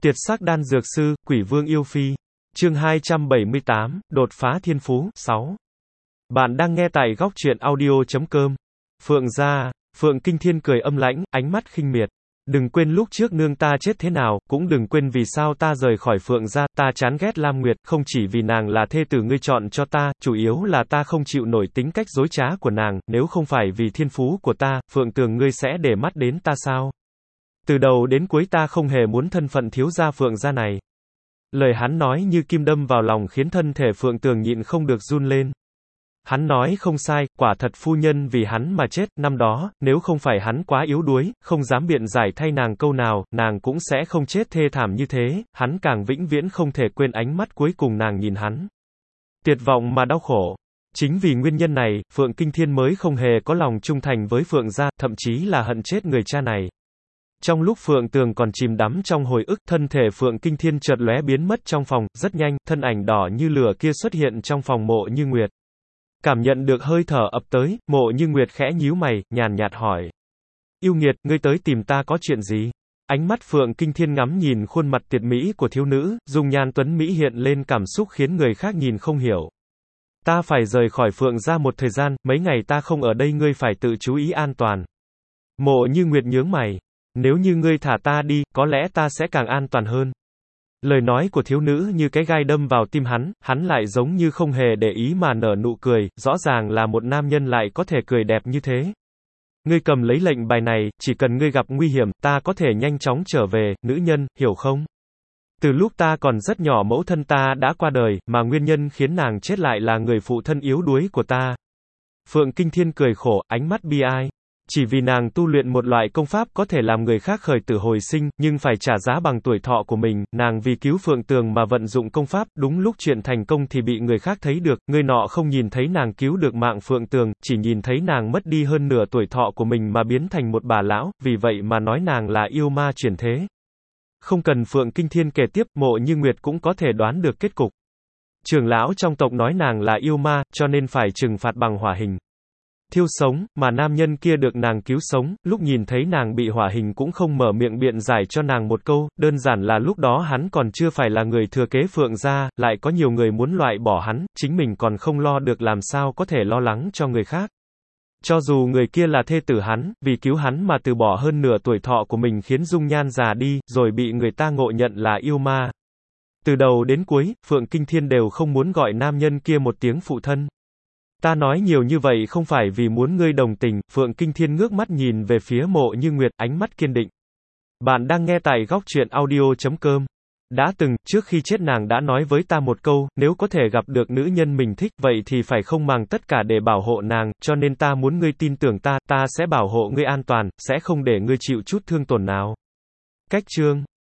Tiệt sắc đan dược sư, quỷ vương yêu phi. Chương 278, đột phá thiên phú, 6. Bạn đang nghe tại góc truyện audio.com. Phượng gia, Phượng Kinh Thiên cười âm lãnh, ánh mắt khinh miệt. Đừng quên lúc trước nương ta chết thế nào, cũng đừng quên vì sao ta rời khỏi Phượng gia, ta chán ghét Lam Nguyệt, không chỉ vì nàng là thê tử ngươi chọn cho ta, chủ yếu là ta không chịu nổi tính cách dối trá của nàng, nếu không phải vì thiên phú của ta, Phượng Tường ngươi sẽ để mắt đến ta sao? Từ đầu đến cuối ta không hề muốn thân phận thiếu gia Phượng gia này. Lời hắn nói như kim đâm vào lòng khiến thân thể Phượng Tường nhịn không được run lên. Hắn nói không sai, quả thật phu nhân vì hắn mà chết, năm đó, nếu không phải hắn quá yếu đuối, không dám biện giải thay nàng câu nào, nàng cũng sẽ không chết thê thảm như thế, hắn càng vĩnh viễn không thể quên ánh mắt cuối cùng nàng nhìn hắn. Tuyệt vọng mà đau khổ. Chính vì nguyên nhân này, Phượng Kinh Thiên mới không hề có lòng trung thành với Phượng gia, thậm chí là hận chết người cha này. Trong lúc Phượng Tường còn chìm đắm trong hồi ức, thân thể Phượng Kinh Thiên chợt lóe biến mất trong phòng, rất nhanh, thân ảnh đỏ như lửa kia xuất hiện trong phòng Mộ Như Nguyệt. Cảm nhận được hơi thở ập tới, Mộ Như Nguyệt khẽ nhíu mày, nhàn nhạt hỏi. Yêu nghiệt, ngươi tới tìm ta có chuyện gì? Ánh mắt Phượng Kinh Thiên ngắm nhìn khuôn mặt tuyệt mỹ của thiếu nữ, dung nhan tuấn mỹ hiện lên cảm xúc khiến người khác nhìn không hiểu. Ta phải rời khỏi Phượng gia một thời gian, mấy ngày ta không ở đây ngươi phải tự chú ý an toàn. Mộ Như Nguyệt nhướng mày. Nếu như ngươi thả ta đi, có lẽ ta sẽ càng an toàn hơn. Lời nói của thiếu nữ như cái gai đâm vào tim hắn lại giống như không hề để ý mà nở nụ cười, rõ ràng là một nam nhân lại có thể cười đẹp như thế. Ngươi cầm lấy lệnh bài này, chỉ cần ngươi gặp nguy hiểm, ta có thể nhanh chóng trở về, nữ nhân, hiểu không? Từ lúc ta còn rất nhỏ mẫu thân ta đã qua đời, mà nguyên nhân khiến nàng chết lại là người phụ thân yếu đuối của ta. Phượng Kinh Thiên cười khổ, ánh mắt bi ai. Chỉ vì nàng tu luyện một loại công pháp có thể làm người khác khởi tử hồi sinh, nhưng phải trả giá bằng tuổi thọ của mình, nàng vì cứu Phượng Tường mà vận dụng công pháp, đúng lúc chuyện thành công thì bị người khác thấy được, người nọ không nhìn thấy nàng cứu được mạng Phượng Tường, chỉ nhìn thấy nàng mất đi hơn nửa tuổi thọ của mình mà biến thành một bà lão, vì vậy mà nói nàng là yêu ma chuyển thế. Không cần Phượng Kinh Thiên kể tiếp, Mộ Như Nguyệt cũng có thể đoán được kết cục. Trưởng lão trong tộc nói nàng là yêu ma, cho nên phải trừng phạt bằng hỏa hình. Thiêu sống, mà nam nhân kia được nàng cứu sống, lúc nhìn thấy nàng bị hỏa hình cũng không mở miệng biện giải cho nàng một câu, đơn giản là lúc đó hắn còn chưa phải là người thừa kế Phượng gia, lại có nhiều người muốn loại bỏ hắn, chính mình còn không lo được làm sao có thể lo lắng cho người khác. Cho dù người kia là thê tử hắn, vì cứu hắn mà từ bỏ hơn nửa tuổi thọ của mình khiến dung nhan già đi, rồi bị người ta ngộ nhận là yêu ma. Từ đầu đến cuối, Phượng Kinh Thiên đều không muốn gọi nam nhân kia một tiếng phụ thân. Ta nói nhiều như vậy không phải vì muốn ngươi đồng tình, Phượng Kinh Thiên ngước mắt nhìn về phía Mộ Như Nguyệt, ánh mắt kiên định. Bạn đang nghe tại góc truyện audio.com. Đã từng, trước khi chết nàng đã nói với ta một câu, nếu có thể gặp được nữ nhân mình thích, vậy thì phải không màng tất cả để bảo hộ nàng, cho nên ta muốn ngươi tin tưởng ta, ta sẽ bảo hộ ngươi an toàn, sẽ không để ngươi chịu chút thương tổn nào. Cách chương